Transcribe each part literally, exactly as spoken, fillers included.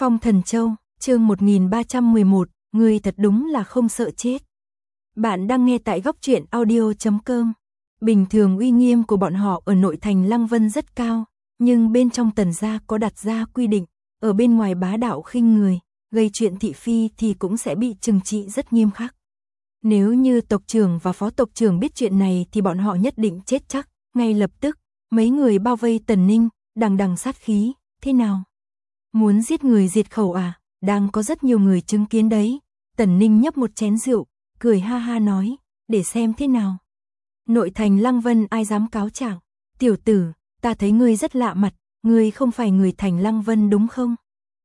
Phong Thần Châu, chương một nghìn ba trăm mười một, ngươi thật đúng là không sợ chết. Bạn đang nghe tại góc truyện audio chấm com. Bình thường uy nghiêm của bọn họ ở nội thành Lăng Vân rất cao, nhưng bên trong Tần gia có đặt ra quy định, ở bên ngoài bá đạo khinh người, gây chuyện thị phi thì cũng sẽ bị trừng trị rất nghiêm khắc. Nếu như tộc trưởng và phó tộc trưởng biết chuyện này thì bọn họ nhất định chết chắc. Ngay lập tức, mấy người bao vây Tần Ninh, đằng đằng sát khí, thế nào? Muốn giết người diệt khẩu à? Đang có rất nhiều người chứng kiến đấy. Tần Ninh nhấp một chén rượu, cười ha ha nói, để xem thế nào. Nội thành Lăng Vân ai dám cáo trạng? Tiểu tử, ta thấy ngươi rất lạ mặt, ngươi không phải người thành Lăng Vân đúng không?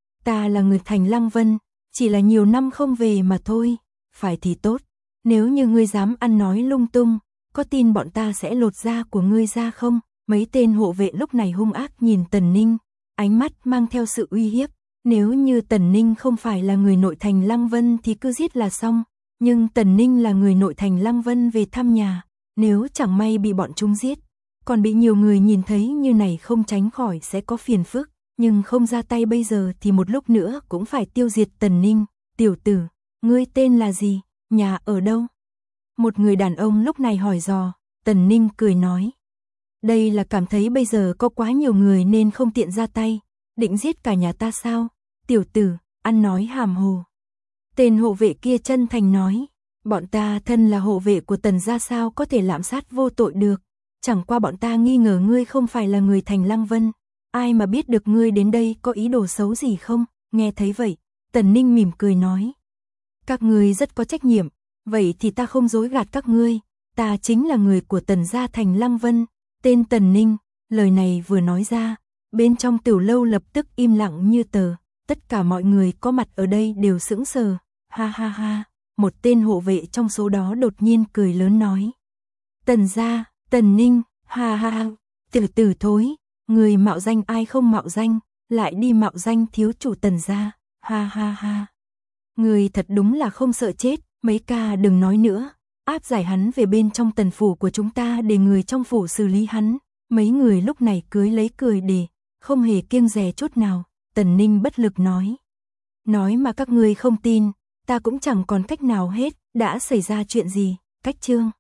Ta là người thành Lăng Vân, chỉ là nhiều năm không về mà thôi. Phải thì tốt, nếu như ngươi dám ăn nói lung tung, có tin bọn ta sẽ lột da của ngươi ra không? Mấy tên hộ vệ lúc này hung ác nhìn Tần Ninh, ánh mắt mang theo sự uy hiếp. Nếu như Tần Ninh không phải là người nội thành Lăng Vân thì cứ giết là xong, nhưng Tần Ninh là người nội thành Lăng Vân về thăm nhà, nếu chẳng may bị bọn chúng giết, còn bị nhiều người nhìn thấy như này không tránh khỏi sẽ có phiền phức, nhưng không ra tay bây giờ thì một lúc nữa cũng phải tiêu diệt Tần Ninh. Tiểu tử, ngươi tên là gì, nhà ở đâu? Một người đàn ông lúc này hỏi dò. Tần Ninh cười nói, đây là cảm thấy bây giờ có quá nhiều người nên không tiện ra tay, định giết cả nhà ta sao? Tiểu tử, ăn nói hàm hồ. Tên hộ vệ kia chân thành nói, bọn ta thân là hộ vệ của Tần gia sao có thể lạm sát vô tội được, chẳng qua bọn ta nghi ngờ ngươi không phải là người thành Lăng Vân, ai mà biết được ngươi đến đây có ý đồ xấu gì không? Nghe thấy vậy, Tần Ninh mỉm cười nói, các ngươi rất có trách nhiệm, vậy thì ta không dối gạt các ngươi, ta chính là người của Tần gia thành Lăng Vân, tên Tần Ninh. Lời này vừa nói ra, bên trong tiểu lâu lập tức im lặng như tờ, tất cả mọi người có mặt ở đây đều sững sờ. Ha ha ha, một tên hộ vệ trong số đó đột nhiên cười lớn nói, Tần gia, Tần Ninh, ha ha ha, tiểu tử thối, người mạo danh ai không mạo danh, lại đi mạo danh thiếu chủ Tần gia, ha ha ha. Người thật đúng là không sợ chết, mấy ca đừng nói nữa, áp giải hắn về bên trong tần phủ của chúng ta để người trong phủ xử lý hắn. Mấy người lúc này cưới lấy cười để, không hề kiêng dè chút nào. Tần Ninh bất lực nói, nói mà các ngươi không tin, ta cũng chẳng còn cách nào hết. Đã xảy ra chuyện gì? Cách chương